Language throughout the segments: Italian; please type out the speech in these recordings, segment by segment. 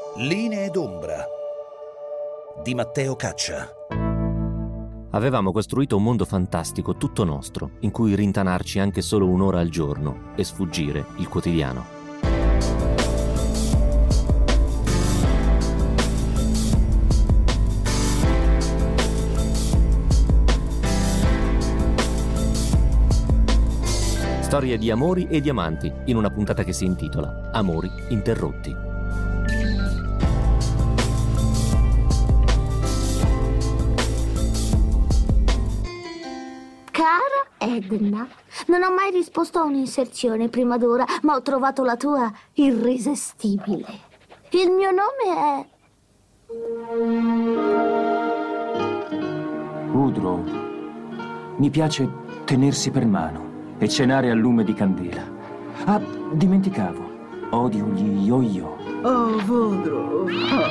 Linee d'ombra di Matteo Caccia. Avevamo costruito un mondo fantastico tutto nostro, in cui rintanarci anche solo un'ora al giorno e sfuggire il quotidiano. Storie di amori e di amanti, in una puntata che si intitola Amori interrotti. Cara Edna, non ho mai risposto a un'inserzione prima d'ora, ma ho trovato la tua irresistibile. Il mio nome è... Woodrow. Mi piace tenersi per mano e cenare al lume di candela. Ah, dimenticavo. Odio gli yo-yo. Oh, Woodrow.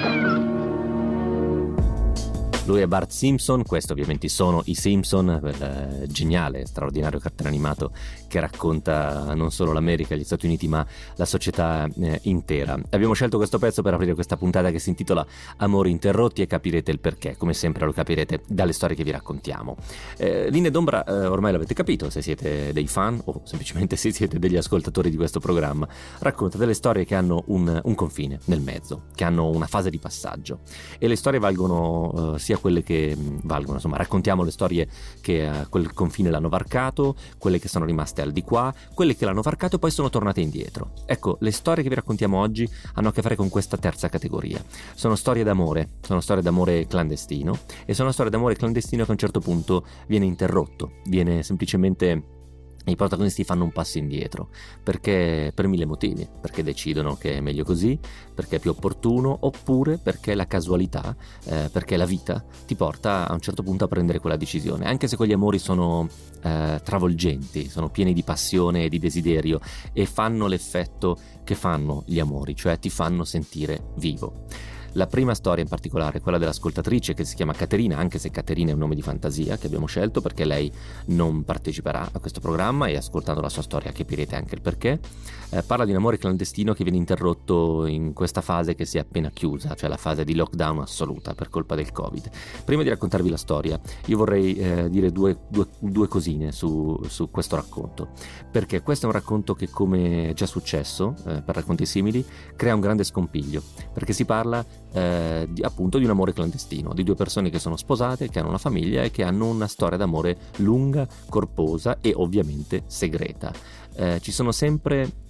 Lui è Bart Simpson, questo ovviamente sono i Simpson, quel geniale, straordinario cartone animato che racconta non solo l'America e gli Stati Uniti ma la società intera. Abbiamo scelto questo pezzo per aprire questa puntata che si intitola Amori interrotti e capirete il perché, come sempre lo capirete dalle storie che vi raccontiamo. Linee d'ombra ormai l'avete capito se siete dei fan o semplicemente se siete degli ascoltatori di questo programma, racconta delle storie che hanno un confine nel mezzo, che hanno una fase di passaggio e le storie valgono sia quelle che valgono, insomma raccontiamo le storie che a quel confine l'hanno varcato, quelle che sono rimaste al di qua, quelle che l'hanno varcato e poi sono tornate indietro. Ecco, le storie che vi raccontiamo oggi hanno a che fare con questa terza categoria. Sono storie d'amore clandestino e sono storie d'amore clandestino che a un certo punto viene interrotto, viene semplicemente... I protagonisti fanno un passo indietro perché per mille motivi, perché decidono che è meglio così, perché è più opportuno, oppure perché la casualità, perché la vita ti porta a un certo punto a prendere quella decisione, anche se quegli amori sono travolgenti, sono pieni di passione e di desiderio e fanno l'effetto che fanno gli amori, cioè ti fanno sentire vivo. La prima storia in particolare, quella dell'ascoltatrice che si chiama Caterina, anche se Caterina è un nome di fantasia che abbiamo scelto perché lei non parteciperà a questo programma e ascoltando la sua storia capirete anche il perché. Parla di un amore clandestino che viene interrotto in questa fase che si è appena chiusa, cioè la fase di lockdown assoluta per colpa del Covid. Prima di raccontarvi la storia io vorrei dire due cosine su questo racconto, perché questo è un racconto che, come è già successo per racconti simili, crea un grande scompiglio, perché si parla appunto di un amore clandestino, di due persone che sono sposate, che hanno una famiglia e che hanno una storia d'amore lunga, corposa e ovviamente segreta. Ci sono sempre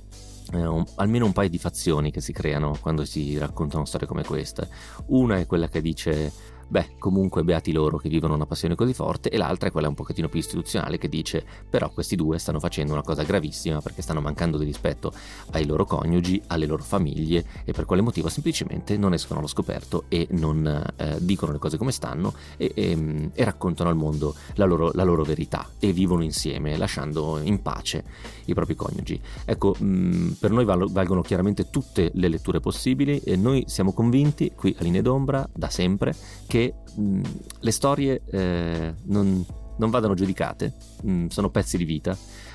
almeno un paio di fazioni che si creano quando si raccontano storie come questa. Una è quella che dice comunque beati loro che vivono una passione così forte, e l'altra è quella un pochettino più istituzionale che dice però questi due stanno facendo una cosa gravissima perché stanno mancando di rispetto ai loro coniugi, alle loro famiglie, e per quale motivo semplicemente non escono allo scoperto e non dicono le cose come stanno e raccontano al mondo la loro verità e vivono insieme lasciando in pace i propri coniugi. Ecco, per noi valgono chiaramente tutte le letture possibili e noi siamo convinti qui a Linee d'ombra da sempre che le storie non vadano giudicate, sono pezzi di vita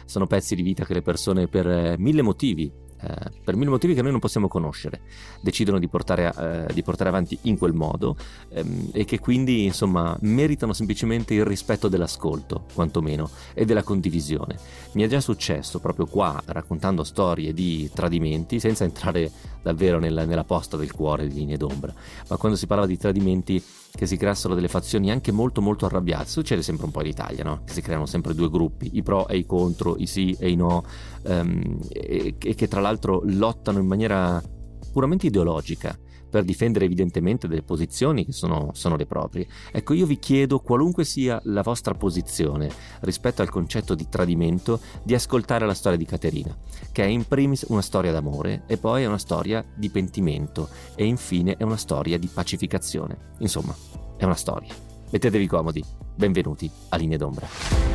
che le persone per mille motivi che noi non possiamo conoscere decidono di portare avanti in quel modo, e che quindi insomma meritano semplicemente il rispetto dell'ascolto quantomeno e della condivisione. Mi è già successo proprio qua raccontando storie di tradimenti, senza entrare davvero nella posta del cuore di Linee d'ombra, ma quando si parlava di tradimenti che si creassero delle fazioni anche molto molto arrabbiate. Succede sempre un po' in Italia, no? Che si creano sempre due gruppi, i pro e i contro, i sì e i no, e che tra l'altro lottano in maniera puramente ideologica per difendere evidentemente delle posizioni che sono le proprie. Ecco, io vi chiedo, qualunque sia la vostra posizione rispetto al concetto di tradimento, di ascoltare la storia di Caterina, che è in primis una storia d'amore e poi è una storia di pentimento e infine è una storia di pacificazione. Insomma, è una storia. Mettetevi comodi, benvenuti a Linee d'ombra.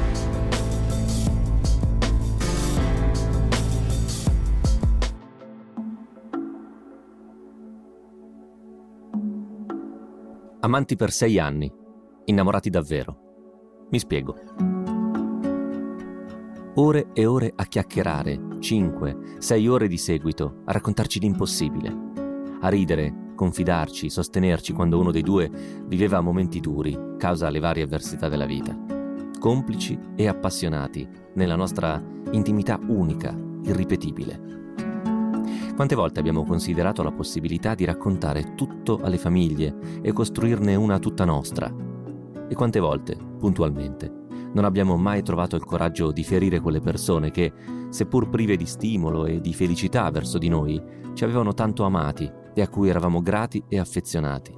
Amanti per 6 anni, innamorati davvero. Mi spiego. Ore e ore a chiacchierare, 5, 6 ore di seguito, a raccontarci l'impossibile, a ridere confidarci, sostenerci quando uno dei due viveva momenti duri, causa le varie avversità della vita. Complici e appassionati nella nostra intimità unica, irripetibile. Quante volte abbiamo considerato la possibilità di raccontare tutto alle famiglie e costruirne una tutta nostra? E quante volte, puntualmente, non abbiamo mai trovato il coraggio di ferire quelle persone che, seppur prive di stimolo e di felicità verso di noi, ci avevano tanto amati e a cui eravamo grati e affezionati?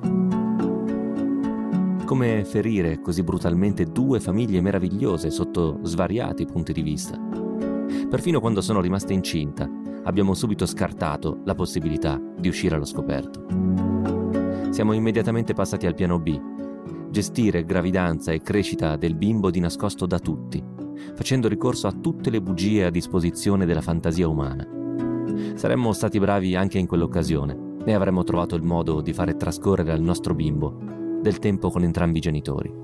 Come ferire così brutalmente due famiglie meravigliose sotto svariati punti di vista? Perfino quando sono rimaste incinta, abbiamo subito scartato la possibilità di uscire allo scoperto. Siamo immediatamente passati al piano B, gestire gravidanza e crescita del bimbo di nascosto da tutti, facendo ricorso a tutte le bugie a disposizione della fantasia umana. Saremmo stati bravi anche in quell'occasione e avremmo trovato il modo di fare trascorrere al nostro bimbo del tempo con entrambi i genitori.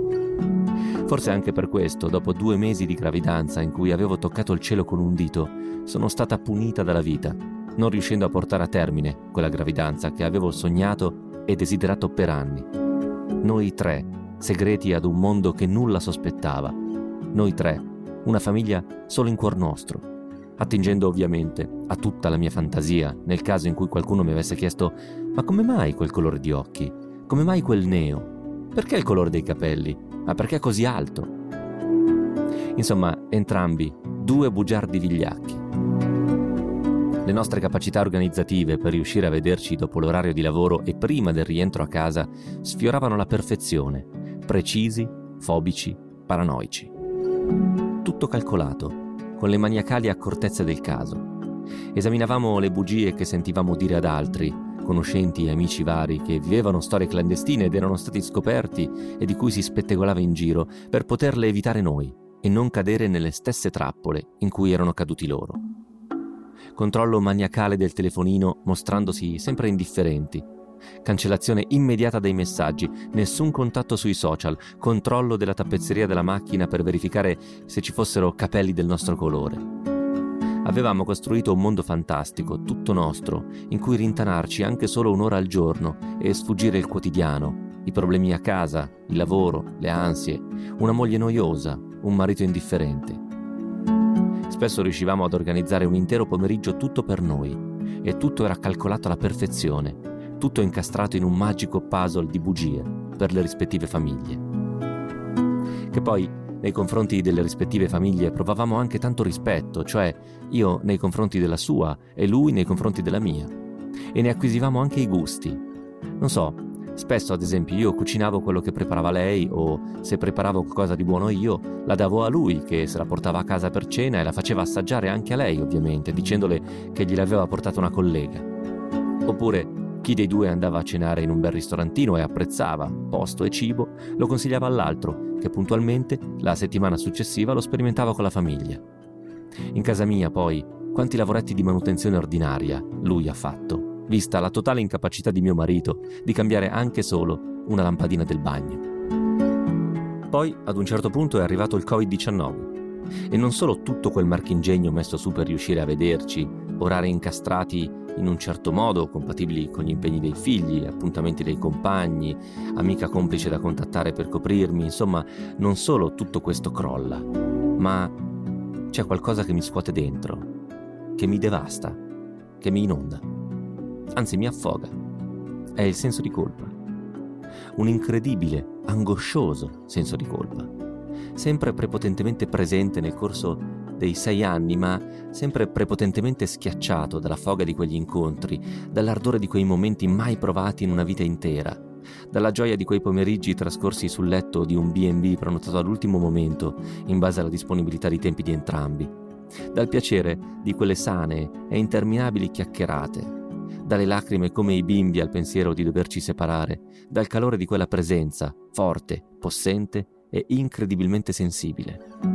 Forse anche per questo, dopo 2 mesi di gravidanza in cui avevo toccato il cielo con un dito, sono stata punita dalla vita, non riuscendo a portare a termine quella gravidanza che avevo sognato e desiderato per anni. Noi 3, segreti ad un mondo che nulla sospettava. Noi 3, una famiglia solo in cuor nostro, attingendo ovviamente a tutta la mia fantasia nel caso in cui qualcuno mi avesse chiesto: ma come mai quel colore di occhi? Come mai quel neo? Perché il colore dei capelli? Ma perché così alto? Insomma, entrambi 2 bugiardi vigliacchi. Le nostre capacità organizzative per riuscire a vederci dopo l'orario di lavoro e prima del rientro a casa sfioravano la perfezione, precisi, fobici, paranoici. Tutto calcolato, con le maniacali accortezze del caso. Esaminavamo le bugie che sentivamo dire ad altri, conoscenti e amici vari che vivevano storie clandestine ed erano stati scoperti e di cui si spettegolava in giro, per poterle evitare noi e non cadere nelle stesse trappole in cui erano caduti loro. Controllo maniacale del telefonino mostrandosi sempre indifferenti. Cancellazione immediata dei messaggi, nessun contatto sui social, controllo della tappezzeria della macchina per verificare se ci fossero capelli del nostro colore. Avevamo costruito un mondo fantastico, tutto nostro, in cui rintanarci anche solo 1 ora al giorno e sfuggire il quotidiano, i problemi a casa, il lavoro, le ansie, una moglie noiosa, un marito indifferente. Spesso riuscivamo ad organizzare un intero pomeriggio tutto per noi e tutto era calcolato alla perfezione, tutto incastrato in un magico puzzle di bugie per le rispettive famiglie. Che poi, nei confronti delle rispettive famiglie provavamo anche tanto rispetto, cioè io nei confronti della sua e lui nei confronti della mia. E ne acquisivamo anche i gusti. Non so, spesso ad esempio io cucinavo quello che preparava lei, o se preparavo qualcosa di buono io, la davo a lui che se la portava a casa per cena e la faceva assaggiare anche a lei ovviamente, dicendole che gliel'aveva portata una collega. Oppure chi dei 2 andava a cenare in un bel ristorantino e apprezzava posto e cibo, lo consigliava all'altro, che puntualmente la settimana successiva lo sperimentava con la famiglia. In casa mia, poi, quanti lavoretti di manutenzione ordinaria lui ha fatto, vista la totale incapacità di mio marito di cambiare anche solo una lampadina del bagno. Poi, ad un certo punto, è arrivato il Covid-19 e non solo tutto quel marchingegno messo su per riuscire a vederci, orari incastrati in un certo modo, compatibili con gli impegni dei figli, appuntamenti dei compagni, amica complice da contattare per coprirmi, insomma, non solo tutto questo crolla, ma c'è qualcosa che mi scuote dentro, che mi devasta, che mi inonda, anzi mi affoga. È il senso di colpa. Un incredibile, angoscioso senso di colpa, sempre prepotentemente presente nel corso dei 6 anni, ma sempre prepotentemente schiacciato dalla foga di quegli incontri, dall'ardore di quei momenti mai provati in una vita intera, dalla gioia di quei pomeriggi trascorsi sul letto di un B&B prenotato all'ultimo momento, in base alla disponibilità di tempi di entrambi, dal piacere di quelle sane e interminabili chiacchierate, dalle lacrime come i bimbi al pensiero di doverci separare, dal calore di quella presenza, forte, possente e incredibilmente sensibile.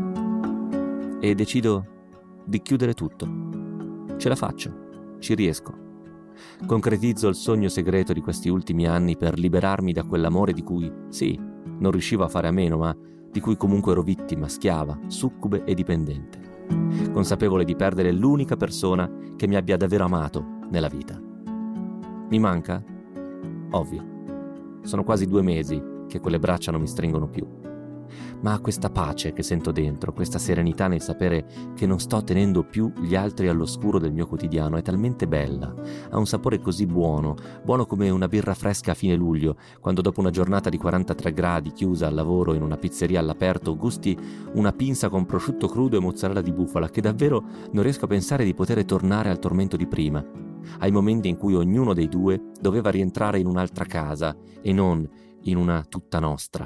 E decido di chiudere tutto. Ce la faccio, ci riesco. Concretizzo il sogno segreto di questi ultimi anni per liberarmi da quell'amore di cui, sì, non riuscivo a fare a meno, ma di cui comunque ero vittima, schiava, succube e dipendente, consapevole di perdere l'unica persona che mi abbia davvero amato nella vita. Mi manca? Ovvio. Sono quasi 2 mesi che quelle braccia non mi stringono più. Ma questa pace che sento dentro, questa serenità nel sapere che non sto tenendo più gli altri all'oscuro del mio quotidiano, è talmente bella, ha un sapore così buono, buono come una birra fresca a fine luglio, quando dopo una giornata di 43 gradi chiusa al lavoro in una pizzeria all'aperto gusti una pinza con prosciutto crudo e mozzarella di bufala, che davvero non riesco a pensare di poter tornare al tormento di prima, ai momenti in cui ognuno dei due doveva rientrare in un'altra casa e non in una tutta nostra.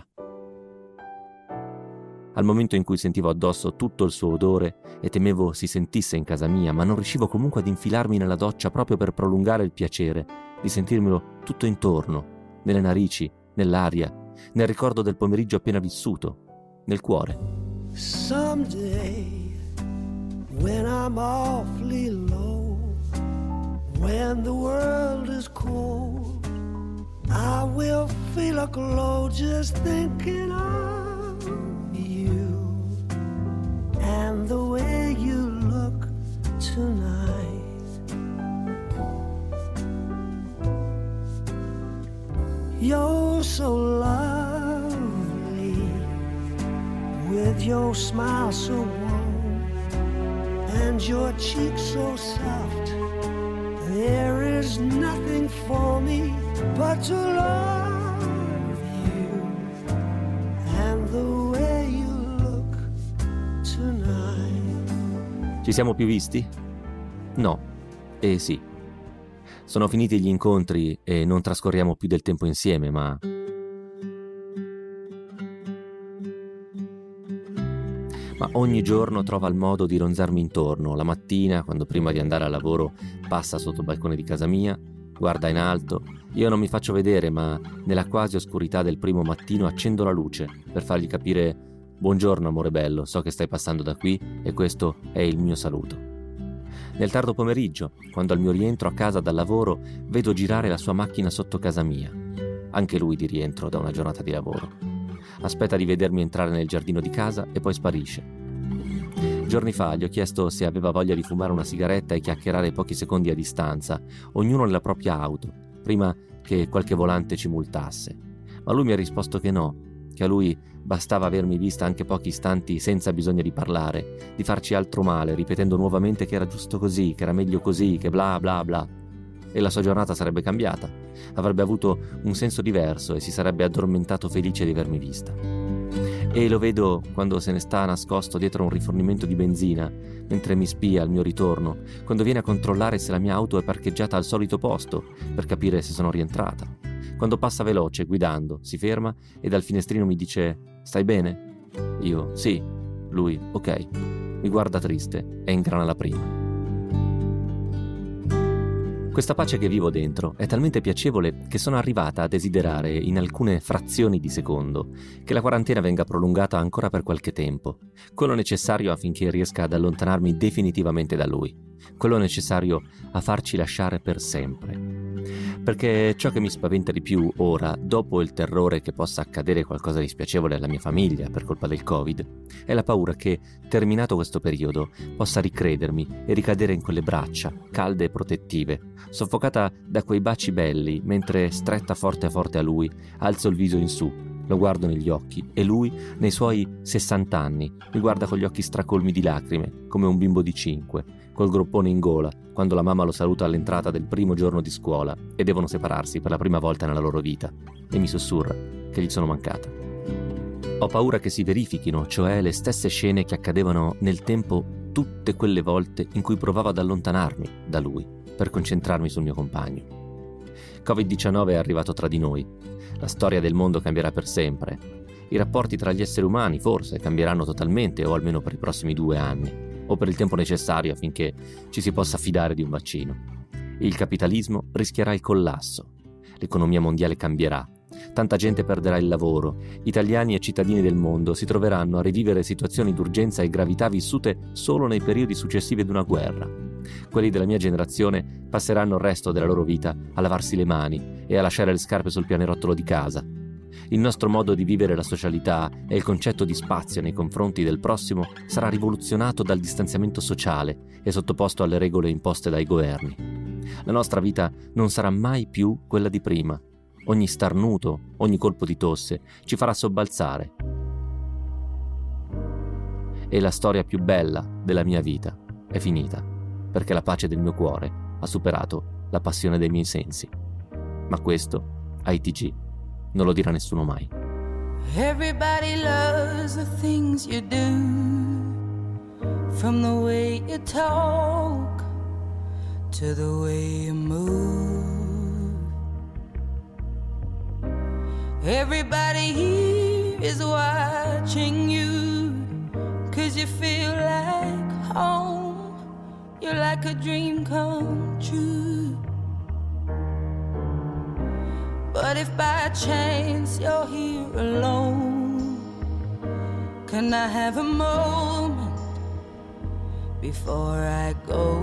Al momento in cui sentivo addosso tutto il suo odore e temevo si sentisse in casa mia, ma non riuscivo comunque ad infilarmi nella doccia proprio per prolungare il piacere di sentirmelo tutto intorno, nelle narici, nell'aria, nel ricordo del pomeriggio appena vissuto, nel cuore. Someday, when I'm awfully low, when the world is cold, I will feel a glow just thinking of you and the way you look tonight. You're so lovely with your smile so warm and your cheeks so soft. There is nothing for me but to love you and the way you look tonight. Ci siamo più visti? No. E sì. Sono finiti gli incontri e non trascorriamo più del tempo insieme, ma ogni giorno trova il modo di ronzarmi intorno. La mattina, quando prima di andare al lavoro passa sotto il balcone di casa mia, guarda in alto. Io non mi faccio vedere, ma nella quasi oscurità del primo mattino accendo la luce per fargli capire: buongiorno amore bello, so che stai passando da qui e questo è il mio saluto. Nel tardo pomeriggio, quando al mio rientro a casa dal lavoro, vedo girare la sua macchina sotto casa mia. Anche lui di rientro da una giornata di lavoro. Aspetta di vedermi entrare nel giardino di casa e poi sparisce. Giorni fa gli ho chiesto se aveva voglia di fumare una sigaretta e chiacchierare pochi secondi a distanza, ognuno nella propria auto, prima che qualche volante ci multasse. Ma lui mi ha risposto che no, che a lui bastava avermi vista anche pochi istanti senza bisogno di parlare, di farci altro male, ripetendo nuovamente che era giusto così, che era meglio così, che bla bla bla. E la sua giornata sarebbe cambiata, avrebbe avuto un senso diverso e si sarebbe addormentato felice di avermi vista. E lo vedo quando se ne sta nascosto dietro un rifornimento di benzina, mentre mi spia al mio ritorno, quando viene a controllare se la mia auto è parcheggiata al solito posto, per capire se sono rientrata. Quando passa veloce, guidando, si ferma e dal finestrino mi dice: stai bene? Io: sì. Lui: ok. Mi guarda triste e ingrana la prima. Questa pace che vivo dentro è talmente piacevole che sono arrivata a desiderare, in alcune frazioni di secondo, che la quarantena venga prolungata ancora per qualche tempo, quello necessario affinché riesca ad allontanarmi definitivamente da lui, quello necessario a farci lasciare per sempre. Perché ciò che mi spaventa di più ora, dopo il terrore che possa accadere qualcosa di spiacevole alla mia famiglia per colpa del Covid, è la paura che, terminato questo periodo, possa ricredermi e ricadere in quelle braccia, calde e protettive, soffocata da quei baci belli, mentre, stretta forte a forte a lui, alzo il viso in su, lo guardo negli occhi e lui, nei suoi 60 anni, mi guarda con gli occhi stracolmi di lacrime, come un bimbo di 5, col groppone in gola, quando la mamma lo saluta all'entrata del primo giorno di scuola e devono separarsi per la prima volta nella loro vita, e mi sussurra che gli sono mancata. Ho paura che si verifichino, cioè le stesse scene che accadevano nel tempo tutte quelle volte in cui provavo ad allontanarmi da lui per concentrarmi sul mio compagno. Covid-19 è arrivato tra di noi. La storia del mondo cambierà per sempre. I rapporti tra gli esseri umani forse cambieranno totalmente, o almeno per i prossimi 2 anni, o per il tempo necessario affinché ci si possa fidare di un vaccino. Il capitalismo rischierà il collasso. L'economia mondiale cambierà. Tanta gente perderà il lavoro. Italiani e cittadini del mondo si troveranno a rivivere situazioni d'urgenza e gravità vissute solo nei periodi successivi ad una guerra. Quelli della mia generazione passeranno il resto della loro vita a lavarsi le mani e a lasciare le scarpe sul pianerottolo di casa. Il nostro modo di vivere la socialità e il concetto di spazio nei confronti del prossimo sarà rivoluzionato dal distanziamento sociale e sottoposto alle regole imposte dai governi. La nostra vita non sarà mai più quella di prima. Ogni starnuto, ogni colpo di tosse ci farà sobbalzare. E la storia più bella della mia vita è finita, perché la pace del mio cuore ha superato la passione dei miei sensi. Ma questo, a ITG, non lo dirà nessuno mai. Everybody loves the things you do, from the way you talk to the way you move. Everybody here is watching you, 'cause you feel like home. You're like a dream come true. But if by chance you're here alone, can I have a moment before I go?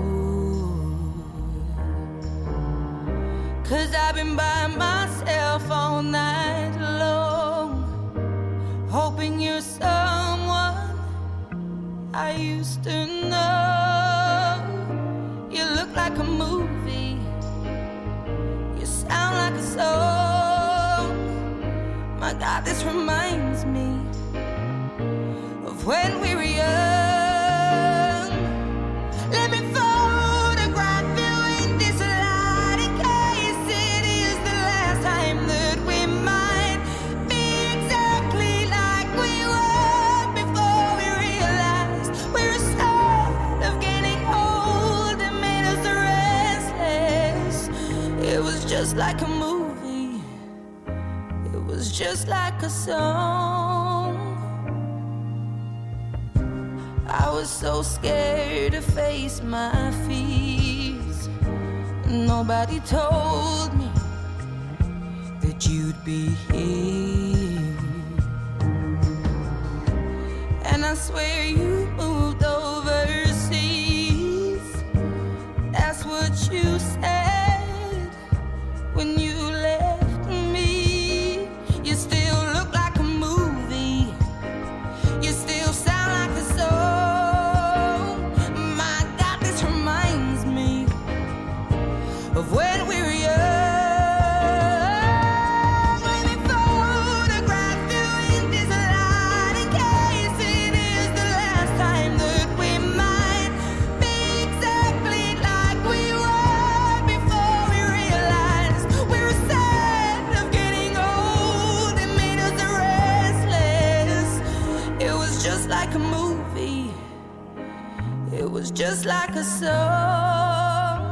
'Cause I've been by myself all night long, hoping you're someone I used to know. You look like a movie, you sound like a song. My God, this reminds me of when we were young. Let me photograph you in this light, in case it is the last time that we might be exactly like we were before we realized we're scared of getting old. It made us restless. It was just like a movie, it was just like a song. I was so scared to face my fears. Nobody told me that you'd be here. And I swear you moved overseas. That's what you said when you left me. You still look like a movie, you still sound like a song. My God, this reminds me of when we were young. Let me photograph you in this light, in case it is the last time that we might be exactly like we were before we realized we were sad of getting old. It made us restless. It was just like a movie, it was just like a song.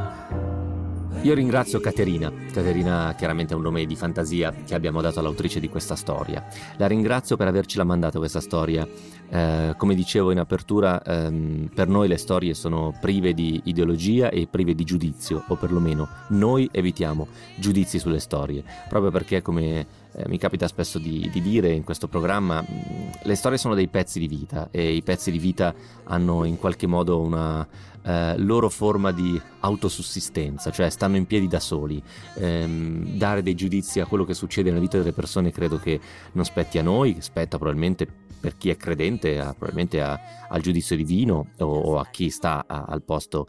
Io ringrazio Caterina. Caterina chiaramente è un nome di fantasia che abbiamo dato all'autrice di questa storia. La ringrazio per avercela mandata questa storia. Come dicevo in apertura, per noi le storie sono prive di ideologia e prive di giudizio, o perlomeno noi evitiamo giudizi sulle storie, proprio perché, come mi capita spesso di dire in questo programma, le storie sono dei pezzi di vita e i pezzi di vita hanno in qualche modo una loro forma di autosussistenza, cioè stanno in piedi da soli. Dare dei giudizi a quello che succede nella vita delle persone credo che non spetti a noi, spetta probabilmente per chi è credente, probabilmente al giudizio divino o a chi sta al posto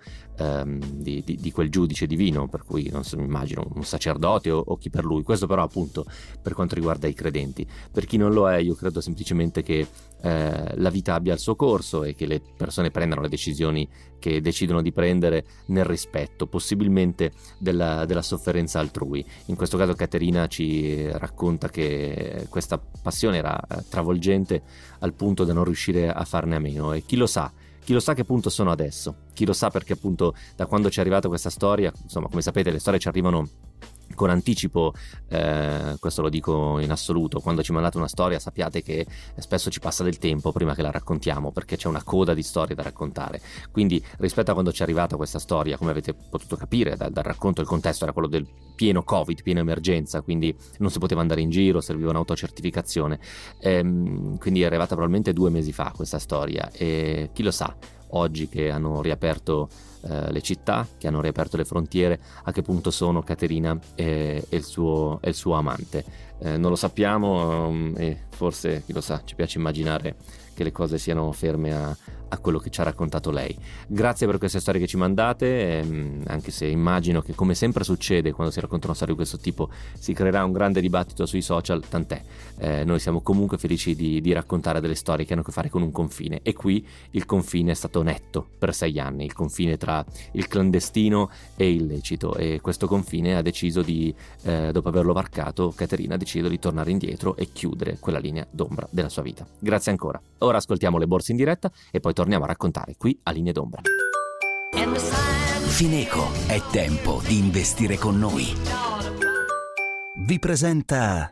di quel giudice divino, per cui non so, mi immagino un sacerdote o chi per lui. Questo però appunto per quanto riguarda i credenti. Per chi non lo è, io credo semplicemente che la vita abbia il suo corso e che le persone prendano le decisioni che decidono di prendere nel rispetto possibilmente della sofferenza altrui. In questo caso Caterina ci racconta che questa passione era travolgente al punto da non riuscire a farne a meno, e chi lo sa che punto sono adesso, chi lo sa, perché appunto da quando ci è arrivata questa storia, insomma, come sapete le storie ci arrivano con anticipo, questo lo dico in assoluto. Quando ci mandate una storia sappiate che spesso ci passa del tempo prima che la raccontiamo, perché c'è una coda di storie da raccontare. Quindi rispetto a quando ci è arrivata questa storia, come avete potuto capire dal racconto, il contesto era quello del pieno Covid, piena emergenza, quindi non si poteva andare in giro, serviva un'autocertificazione, quindi è arrivata probabilmente 2 mesi fa questa storia, e chi lo sa, oggi che hanno riaperto le città che hanno riaperto le frontiere, a che punto sono Caterina e il suo amante. Non lo sappiamo, e forse, chi lo sa, ci piace immaginare che le cose siano ferme a quello che ci ha raccontato lei. Grazie per queste storie che ci mandate, anche se immagino che, come sempre succede quando si raccontano storie di questo tipo, si creerà un grande dibattito sui social, tant'è. Noi siamo comunque felici di raccontare delle storie che hanno a che fare con un confine, e qui il confine è stato netto per 6 anni, il confine tra il clandestino e il lecito, e questo confine ha deciso dopo averlo varcato, Caterina ha deciso di tornare indietro e chiudere quella linea d'ombra della sua vita. Grazie ancora. Ora ascoltiamo le borse in diretta e poi torniamo a raccontare qui a Linee d'Ombra. Fineco, è tempo di investire con noi. Vi presenta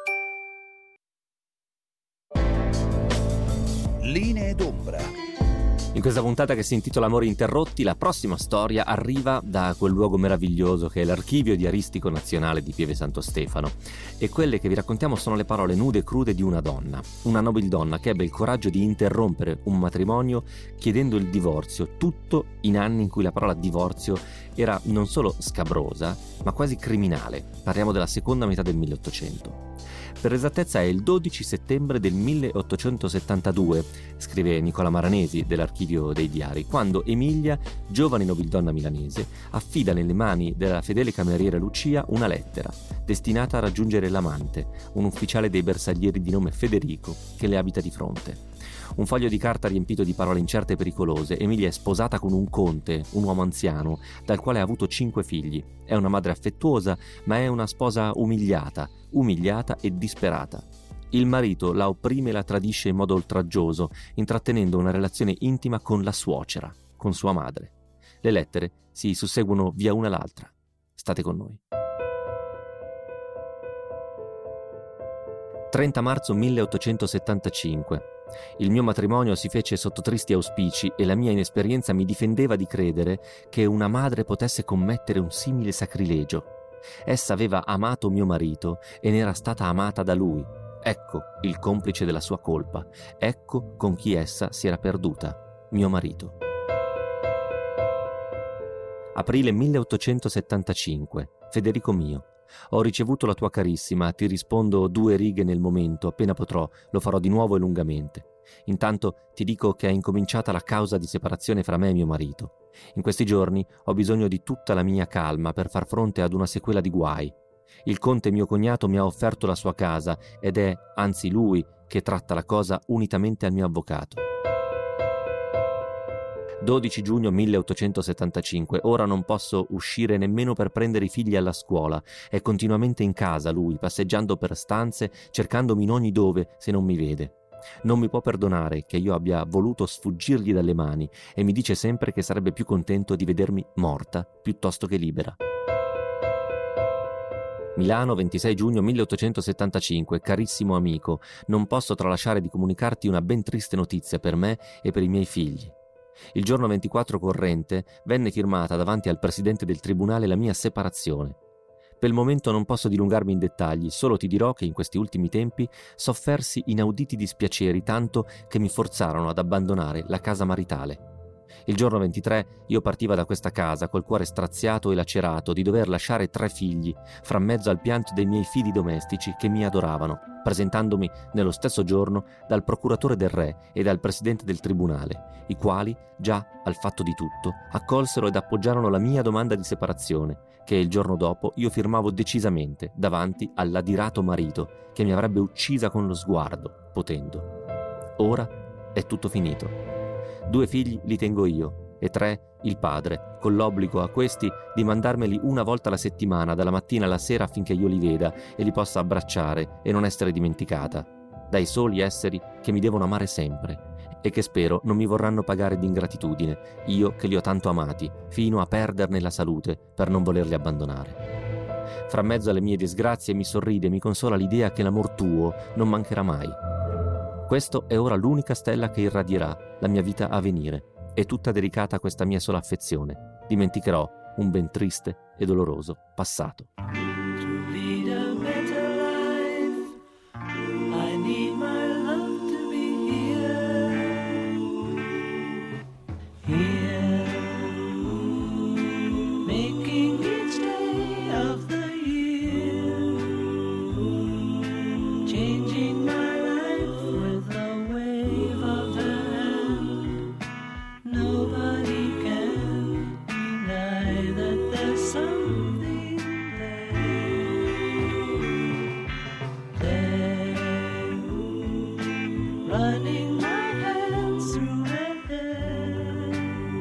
Linee d'Ombra. In questa puntata che si intitola Amori interrotti, la prossima storia arriva da quel luogo meraviglioso che è l'Archivio Diaristico Nazionale di Pieve Santo Stefano, e quelle che vi raccontiamo sono le parole nude e crude di una donna, una nobildonna che ebbe il coraggio di interrompere un matrimonio chiedendo il divorzio, tutto in anni in cui la parola divorzio era non solo scabrosa, ma quasi criminale. Parliamo della seconda metà del 1800. Per esattezza è il 12 settembre del 1872, scrive Nicola Maranesi dell'Archivio dei Diari, quando Emilia, giovane nobildonna milanese, affida nelle mani della fedele cameriera Lucia una lettera destinata a raggiungere l'amante, un ufficiale dei bersaglieri di nome Federico, che le abita di fronte. Un foglio di carta riempito di parole incerte e pericolose. Emilia è sposata con un conte, un uomo anziano, dal quale ha avuto 5 figli. È una madre affettuosa, ma è una sposa umiliata e disperata. Il marito la opprime e la tradisce in modo oltraggioso, intrattenendo una relazione intima con la suocera, con sua madre. Le lettere si susseguono via una l'altra. State con noi. 30 marzo 1875. Il mio matrimonio si fece sotto tristi auspici e la mia inesperienza mi difendeva di credere che una madre potesse commettere un simile sacrilegio. Essa aveva amato mio marito e ne era stata amata da lui. Ecco il complice della sua colpa. Ecco con chi essa si era perduta, mio marito. Aprile 1875. Federico mio. Ho ricevuto la tua carissima, ti rispondo 2 righe nel momento, appena potrò, lo farò di nuovo e lungamente. Intanto ti dico che è incominciata la causa di separazione fra me e mio marito. In questi giorni ho bisogno di tutta la mia calma per far fronte ad una sequela di guai. Il conte mio cognato mi ha offerto la sua casa ed è, anzi lui, che tratta la cosa unitamente al mio avvocato. 12 giugno 1875. Ora non posso uscire nemmeno per prendere i figli alla scuola. È continuamente in casa lui, passeggiando per stanze, cercandomi in ogni dove se non mi vede. Non mi può perdonare che io abbia voluto sfuggirgli dalle mani e mi dice sempre che sarebbe più contento di vedermi morta piuttosto che libera. Milano, 26 giugno 1875. Carissimo amico, non posso tralasciare di comunicarti una ben triste notizia per me e per i miei figli. Il giorno 24 corrente venne firmata davanti al presidente del tribunale la mia separazione. Per il momento non posso dilungarmi in dettagli, solo ti dirò che in questi ultimi tempi soffersi inauditi dispiaceri, tanto che mi forzarono ad abbandonare la casa maritale. Il giorno 23 io partiva da questa casa col cuore straziato e lacerato di dover lasciare 3 figli, fra mezzo al pianto dei miei fidi domestici che mi adoravano, presentandomi nello stesso giorno dal procuratore del re e dal presidente del tribunale, i quali, già al fatto di tutto, accolsero ed appoggiarono la mia domanda di separazione, che il giorno dopo io firmavo decisamente davanti all'adirato marito, che mi avrebbe uccisa con lo sguardo, potendo. Ora è tutto finito. 2 figli li tengo io e 3 il padre, con l'obbligo a questi di mandarmeli una volta alla settimana, dalla mattina alla sera, affinché io li veda e li possa abbracciare e non essere dimenticata, dai soli esseri che mi devono amare sempre e che spero non mi vorranno pagare di ingratitudine, io che li ho tanto amati, fino a perderne la salute per non volerli abbandonare. Fra mezzo alle mie disgrazie mi sorride e mi consola l'idea che l'amor tuo non mancherà mai. Questo è ora l'unica stella che irradierà la mia vita a venire, è tutta dedicata a questa mia sola affezione. Dimenticherò un ben triste e doloroso passato. of the year, changing my life with a wave of her hand. Nobody can deny that there's something there, running my hands through her hair,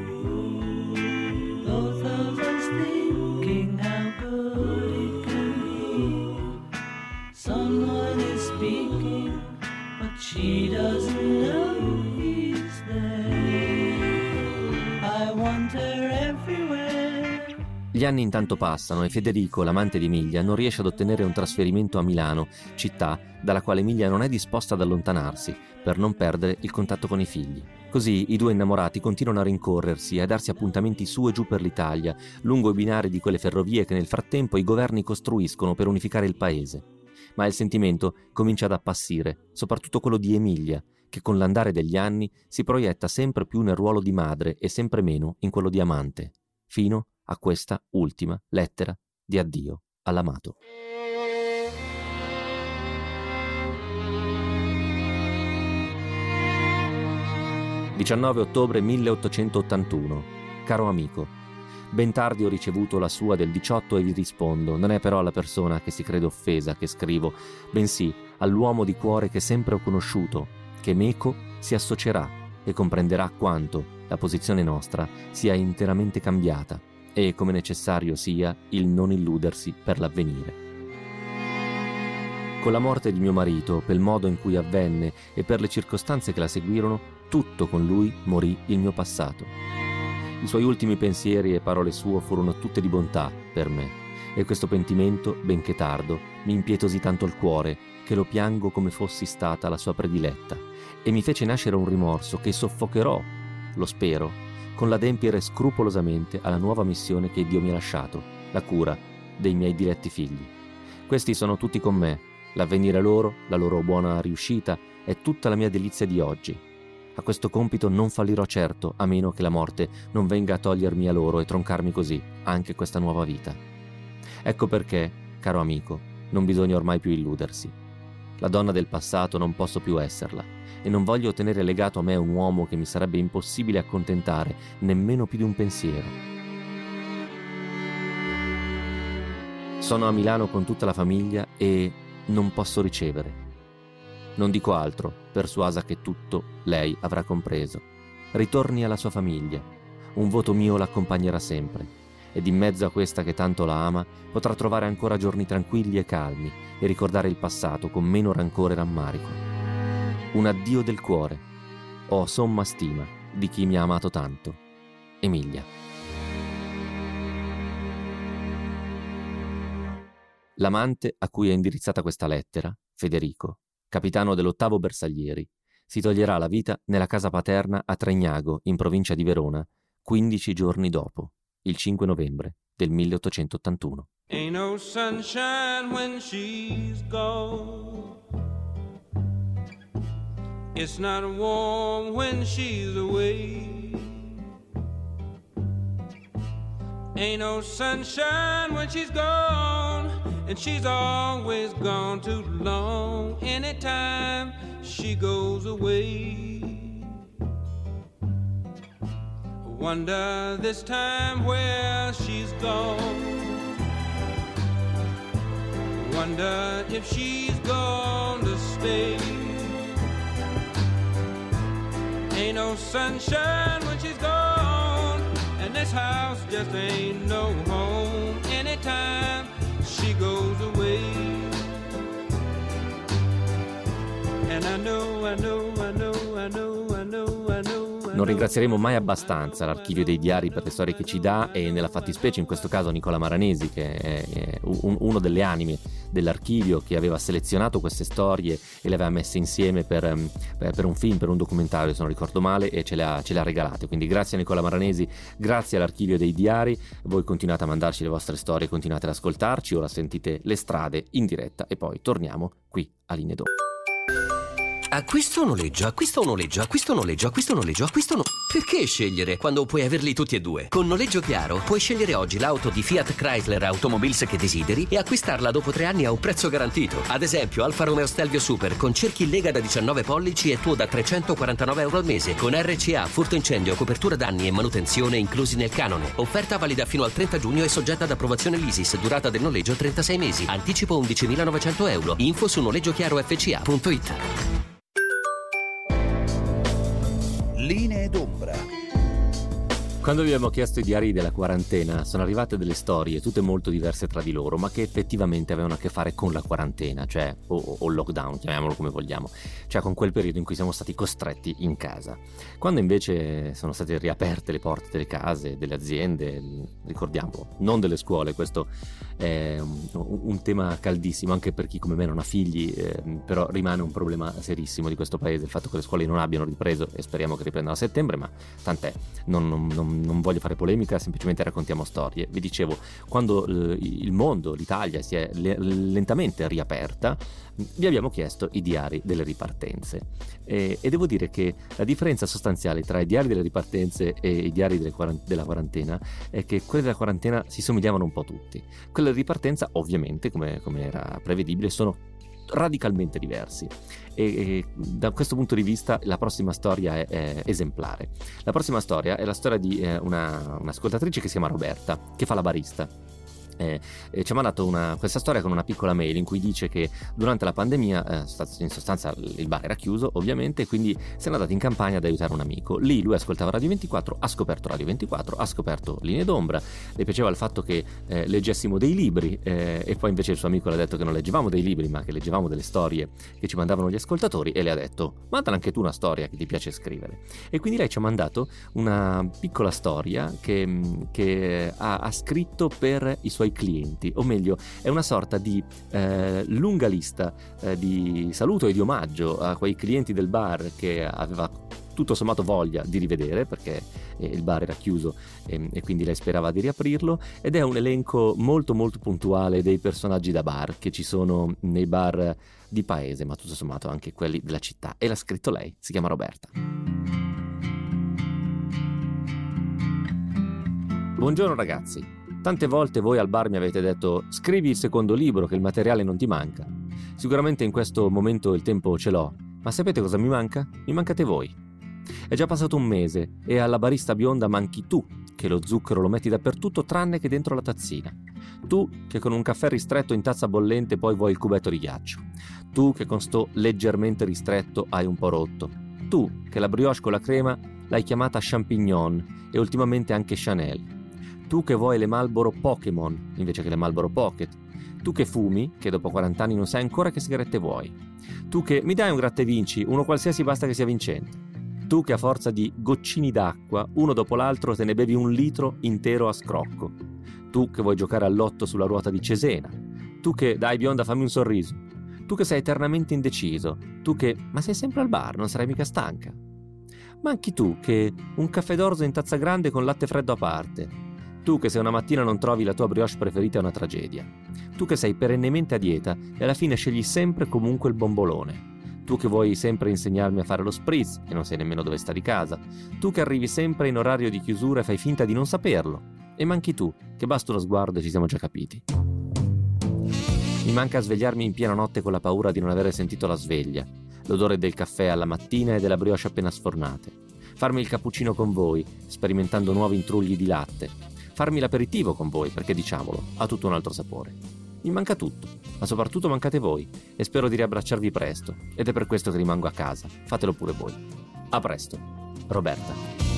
both of us thinking how good it can be. Someone is speaking, but she doesn't know he's there. I wander everywhere. Gli anni intanto passano e Federico, l'amante di Emilia, non riesce ad ottenere un trasferimento a Milano, città dalla quale Emilia non è disposta ad allontanarsi per non perdere il contatto con i figli. Così i due innamorati continuano a rincorrersi e a darsi appuntamenti su e giù per l'Italia, lungo i binari di quelle ferrovie che nel frattempo i governi costruiscono per unificare il paese. Ma il sentimento comincia ad appassire, soprattutto quello di Emilia, che con l'andare degli anni si proietta sempre più nel ruolo di madre e sempre meno in quello di amante, fino a questa ultima lettera di addio all'amato. «19 ottobre 1881. Caro amico, ben tardi ho ricevuto la sua del 18 e vi rispondo. Non è però alla persona che si crede offesa che scrivo, bensì all'uomo di cuore che sempre ho conosciuto, che meco si associerà e comprenderà quanto la posizione nostra sia interamente cambiata e come necessario sia il non illudersi per l'avvenire. Con la morte di mio marito, per il modo in cui avvenne e per le circostanze che la seguirono, tutto con lui morì il mio passato. I suoi ultimi pensieri e parole sue furono tutte di bontà per me, e questo pentimento, benché tardo, mi impietosì tanto il cuore che lo piango come fossi stata la sua prediletta, e mi fece nascere un rimorso che soffocherò, lo spero, con l'adempiere scrupolosamente alla nuova missione che Dio mi ha lasciato, la cura dei miei diletti figli. Questi sono tutti con me, l'avvenire loro, la loro buona riuscita, è tutta la mia delizia di oggi. A questo compito non fallirò certo, a meno che la morte non venga a togliermi a loro e troncarmi così anche questa nuova vita. Ecco perché, caro amico, non bisogna ormai più illudersi. La donna del passato non posso più esserla, e non voglio tenere legato a me un uomo che mi sarebbe impossibile accontentare nemmeno più di un pensiero. Sono a Milano con tutta la famiglia e non posso ricevere. Non dico altro, persuasa che tutto lei avrà compreso. Ritorni alla sua famiglia. Un voto mio l'accompagnerà sempre, ed in mezzo a questa che tanto la ama potrà trovare ancora giorni tranquilli e calmi e ricordare il passato con meno rancore e rammarico. Un addio del cuore. Ho somma stima di chi mi ha amato tanto. Emilia. L'amante a cui è indirizzata questa lettera, Federico, capitano dell'8° Bersaglieri, si toglierà la vita nella casa paterna a Tregnago, in provincia di Verona, 15 giorni dopo, il 5 novembre del 1881. Ain't no sunshine when she's gone. It's not warm when she's away. Ain't no sunshine when she's gone, and she's always gone too long. Anytime she goes away, wonder this time where she's gone. Wonder if she's gone to stay. Ain't no sunshine when she's gone, and this house just ain't no home. Anytime she goes away. And I know, I know, I know, I know, I know, I know. Non ringrazieremo mai abbastanza l'Archivio dei Diari per le storie che ci dà, e nella fattispecie in questo caso Nicola Maranesi, che è uno delle anime dell'archivio, che aveva selezionato queste storie e le aveva messe insieme per un film, per un documentario se non ricordo male, e ce le ha regalate. Quindi grazie a Nicola Maranesi, grazie all'Archivio dei Diari. Voi continuate a mandarci le vostre storie, continuate ad ascoltarci. Ora sentite Le Strade in diretta e poi torniamo qui a Linee d'Oro. Acquisto o noleggio, acquisto o noleggio, acquisto o noleggio, acquisto o noleggio, acquisto o no... Perché scegliere quando puoi averli tutti e due? Con Noleggio Chiaro puoi scegliere oggi l'auto di Fiat Chrysler Automobiles che desideri e acquistarla dopo 3 anni a un prezzo garantito. Ad esempio Alfa Romeo Stelvio Super con cerchi in lega da 19 pollici e tuo da €349 al mese, con RCA, furto incendio, copertura danni e manutenzione inclusi nel canone. Offerta valida fino al 30 giugno e soggetta ad approvazione l'ISIS, durata del noleggio 36 mesi. Anticipo €11.900. Info su noleggiochiarofca.it. Linee d'ombra. Quando vi abbiamo chiesto i diari della quarantena, sono arrivate delle storie, tutte molto diverse tra di loro, ma che effettivamente avevano a che fare con la quarantena, cioè, o lockdown, chiamiamolo come vogliamo, cioè con quel periodo in cui siamo stati costretti in casa. Quando invece sono state riaperte le porte delle case, delle aziende, ricordiamolo, non delle scuole, questo è un tema caldissimo, anche per chi come me non ha figli, però rimane un problema serissimo di questo paese, il fatto che le scuole non abbiano ripreso, e speriamo che riprendano a settembre, ma tant'è, non voglio fare polemica, semplicemente raccontiamo storie. Vi dicevo, quando il mondo, l'Italia si è lentamente riaperta, vi abbiamo chiesto i diari delle ripartenze e devo dire che la differenza sostanziale tra i diari delle ripartenze e i diari della quarantena è che quelli della quarantena si somigliavano un po' tutti. Quelli della ripartenza, ovviamente, come era prevedibile, sono radicalmente diversi e da questo punto di vista la prossima storia è esemplare. La prossima storia è la storia di un'ascoltatrice che si chiama Roberta, che fa la barista. Ci ha mandato questa storia con una piccola mail in cui dice che durante la pandemia in sostanza il bar era chiuso, ovviamente, quindi si è andato in campagna ad aiutare un amico. Lì lui ascoltava Radio 24, ha scoperto Radio 24, ha scoperto Linee d'ombra, le piaceva il fatto che leggessimo dei libri e poi invece il suo amico le ha detto che non leggevamo dei libri ma che leggevamo delle storie che ci mandavano gli ascoltatori, e le ha detto: mandala anche tu una storia che ti piace scrivere. E quindi lei ci ha mandato una piccola storia che ha scritto per i suoi clienti, o meglio è una sorta di lunga lista di saluto e di omaggio a quei clienti del bar che aveva tutto sommato voglia di rivedere, perché il bar era chiuso e quindi lei sperava di riaprirlo, ed è un elenco molto molto puntuale dei personaggi da bar che ci sono nei bar di paese, ma tutto sommato anche quelli della città, e l'ha scritto lei, si chiama Roberta. Buongiorno ragazzi. Tante volte voi al bar mi avete detto: scrivi il secondo libro che il materiale non ti manca. Sicuramente in questo momento il tempo ce l'ho, ma sapete cosa mi manca? Mi mancate voi. È già passato un mese e alla barista bionda manchi tu, che lo zucchero lo metti dappertutto tranne che dentro la tazzina. Tu che con un caffè ristretto in tazza bollente poi vuoi il cubetto di ghiaccio. Tu che con sto leggermente ristretto hai un po' rotto. Tu che la brioche con la crema l'hai chiamata champignon e ultimamente anche Chanel. Tu che vuoi le Marlboro Pokémon invece che le Marlboro Pocket. Tu che fumi, che dopo 40 anni non sai ancora che sigarette vuoi. Tu che mi dai un gratta e vinci, uno qualsiasi basta che sia vincente. Tu che a forza di goccini d'acqua, uno dopo l'altro te ne bevi 1 litro intero a scrocco. Tu che vuoi giocare all'otto sulla ruota di Cesena. Tu che, dai bionda fammi un sorriso. Tu che sei eternamente indeciso. Tu che, ma sei sempre al bar, non sarai mica stanca. Ma anche tu che un caffè d'orzo in tazza grande con latte freddo a parte. Tu che se una mattina non trovi la tua brioche preferita è una tragedia. Tu che sei perennemente a dieta e alla fine scegli sempre comunque il bombolone. Tu che vuoi sempre insegnarmi a fare lo spritz e non sai nemmeno dove sta di casa. Tu che arrivi sempre in orario di chiusura e fai finta di non saperlo. E manchi tu, che basta uno sguardo e ci siamo già capiti. Mi manca svegliarmi in piena notte con la paura di non avere sentito la sveglia, l'odore del caffè alla mattina e della brioche appena sfornate. Farmi il cappuccino con voi, sperimentando nuovi intrugli di latte. Farmi l'aperitivo con voi, perché diciamolo, ha tutto un altro sapore. Mi manca tutto, ma soprattutto mancate voi, e spero di riabbracciarvi presto, ed è per questo che rimango a casa. Fatelo pure voi. A presto. Roberta.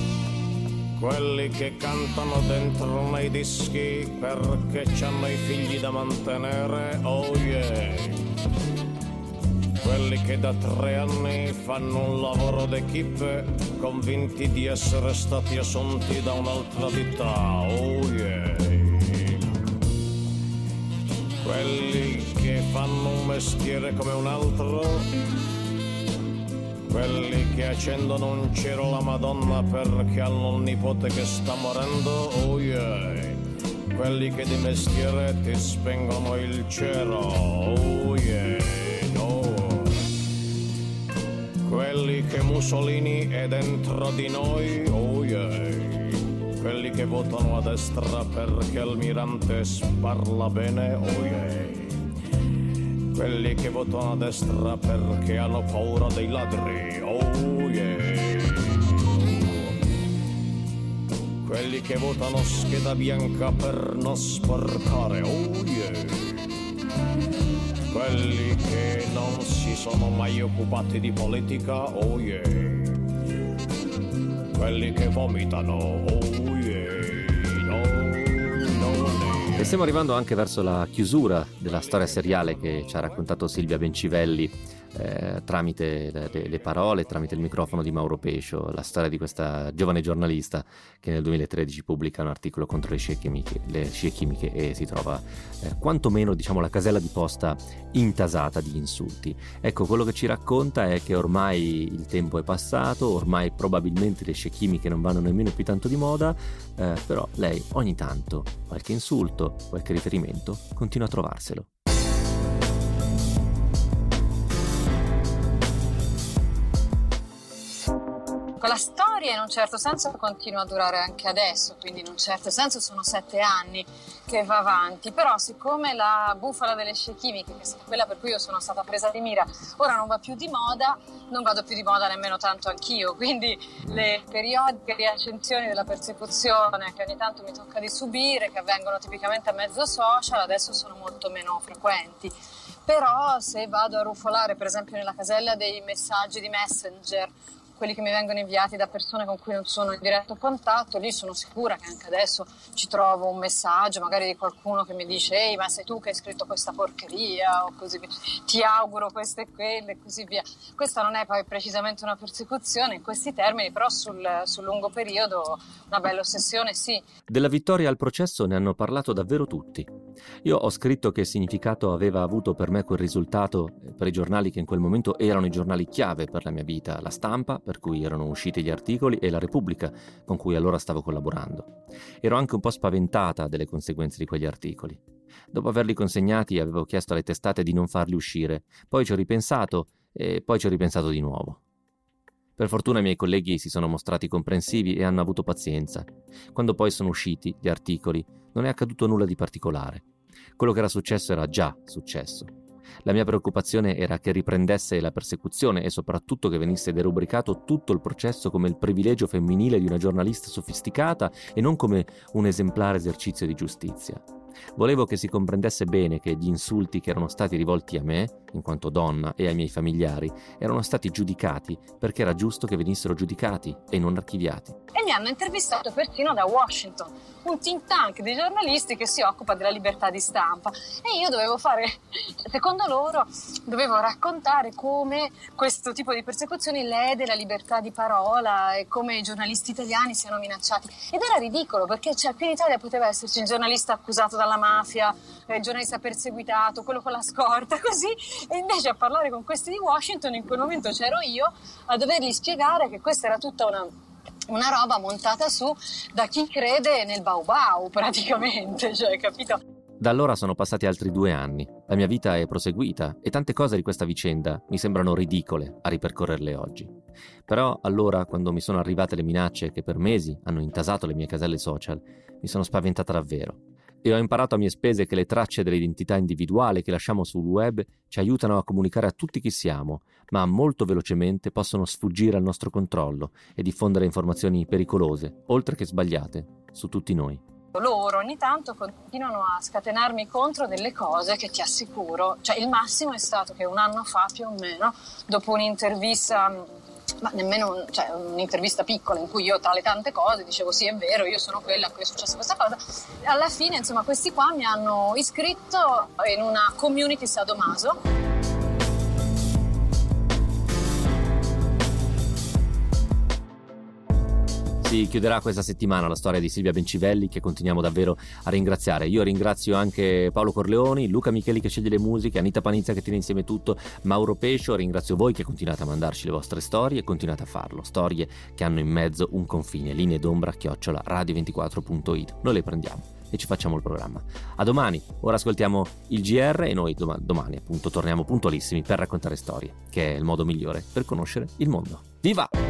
Quelli che cantano dentro nei dischi perché c'hanno i figli da mantenere, oh yeah. Quelli che da 3 anni fanno un lavoro d'equipe, convinti di essere stati assunti da un'altra vita, oh yeah. Quelli che fanno un mestiere come un altro, quelli che accendono un cero alla Madonna perché hanno un nipote che sta morendo, oh yeah. Quelli che di mestiere ti spengono il cero, oh yeah. quelli che Mussolini è dentro di noi, oh yeah. Quelli che votano a destra perché Almirantes parla bene, oh yeah. Quelli che votano a destra perché hanno paura dei ladri, oh yeah. Quelli che votano scheda bianca per non sporcare, oh yeah. Quelli che non si sono mai occupati di politica, oh yeah. Quelli che vomitano, oh yeah. No. E stiamo arrivando anche verso la chiusura della storia seriale che ci ha raccontato Silvia Bencivelli tramite le parole, tramite il microfono di Mauro Pescio, la storia di questa giovane giornalista che nel 2013 pubblica un articolo contro le scie chimiche e si trova quantomeno, diciamo, la casella di posta intasata di insulti. Ecco, quello che ci racconta è che ormai il tempo è passato, ormai probabilmente le scie chimiche non vanno nemmeno più tanto di moda, però lei ogni tanto qualche insulto, qualche riferimento continua a trovarselo. La storia in un certo senso continua a durare anche adesso, quindi in un certo senso sono 7 anni che va avanti, però siccome la bufala delle scie chimiche, che è quella per cui io sono stata presa di mira, ora non va più di moda, non vado più di moda nemmeno tanto anch'io, quindi le periodiche riaccensioni della persecuzione che ogni tanto mi tocca di subire, che avvengono tipicamente a mezzo social, adesso sono molto meno frequenti. Però se vado a rufolare per esempio nella casella dei messaggi di Messenger, quelli che mi vengono inviati da persone con cui non sono in diretto contatto, lì sono sicura che anche adesso ci trovo un messaggio magari di qualcuno che mi dice «Ehi, ma sei tu che hai scritto questa porcheria?» o così via, «Ti auguro questo e quello» e così via. Questa non è poi precisamente una persecuzione in questi termini, però sul lungo periodo una bella ossessione sì. Della vittoria al processo ne hanno parlato davvero tutti. Io ho scritto che significato aveva avuto per me quel risultato per i giornali che in quel momento erano i giornali chiave per la mia vita, La Stampa, per cui erano usciti gli articoli, e La Repubblica, con cui allora stavo collaborando. Ero anche un po' spaventata delle conseguenze di quegli articoli. Dopo averli consegnati avevo chiesto alle testate di non farli uscire, poi ci ho ripensato e poi ci ho ripensato di nuovo. Per fortuna i miei colleghi si sono mostrati comprensivi e hanno avuto pazienza. Quando poi sono usciti gli articoli non è accaduto nulla di particolare. Quello che era successo era già successo. La mia preoccupazione era che riprendesse la persecuzione e soprattutto che venisse derubricato tutto il processo come il privilegio femminile di una giornalista sofisticata e non come un esemplare esercizio di giustizia. Volevo che si comprendesse bene che gli insulti che erano stati rivolti a me, in quanto donna, e ai miei familiari, erano stati giudicati perché era giusto che venissero giudicati e non archiviati. E mi hanno intervistato persino da Washington, un think tank di giornalisti che si occupa della libertà di stampa, e io dovevo fare, secondo loro, dovevo raccontare come questo tipo di persecuzioni lede la libertà di parola e come i giornalisti italiani siano minacciati. Ed era ridicolo, perché qui in Italia poteva esserci il giornalista accusato dalla mafia, il giornalista perseguitato, quello con la scorta, così, e invece a parlare con questi di Washington in quel momento c'ero io a dovergli spiegare che questa era tutta una roba montata su da chi crede nel bau bau praticamente, cioè, capito? Da allora sono passati altri 2 anni, la mia vita è proseguita e tante cose di questa vicenda mi sembrano ridicole a ripercorrerle oggi. Però allora, quando mi sono arrivate le minacce che per mesi hanno intasato le mie caselle social, mi sono spaventata davvero. E ho imparato a mie spese che le tracce dell'identità individuale che lasciamo sul web ci aiutano a comunicare a tutti chi siamo, ma molto velocemente possono sfuggire al nostro controllo e diffondere informazioni pericolose, oltre che sbagliate, su tutti noi. Loro ogni tanto continuano a scatenarmi contro delle cose che ti assicuro, cioè il massimo è stato che 1 anno fa più o meno, dopo un'intervista, ma nemmeno, cioè un'intervista piccola in cui io tra le tante cose dicevo sì è vero, io sono quella a cui è successa questa cosa, alla fine insomma questi qua mi hanno iscritto in una community sadomaso. si chiuderà questa settimana la storia di Silvia Bencivelli, che continuiamo davvero a ringraziare. Io ringrazio anche Paolo Corleoni, Luca Micheli che sceglie le musiche, Anita Panizza che tiene insieme tutto, Mauro Pescio. Ringrazio voi che continuate a mandarci le vostre storie e continuate a farlo, storie che hanno in mezzo un confine. Linee d'ombra @radio24.it. Noi le prendiamo e ci facciamo il programma. A domani. Ora ascoltiamo il GR e noi domani appunto torniamo puntualissimi per raccontare storie, che è il modo migliore per conoscere il mondo. Viva!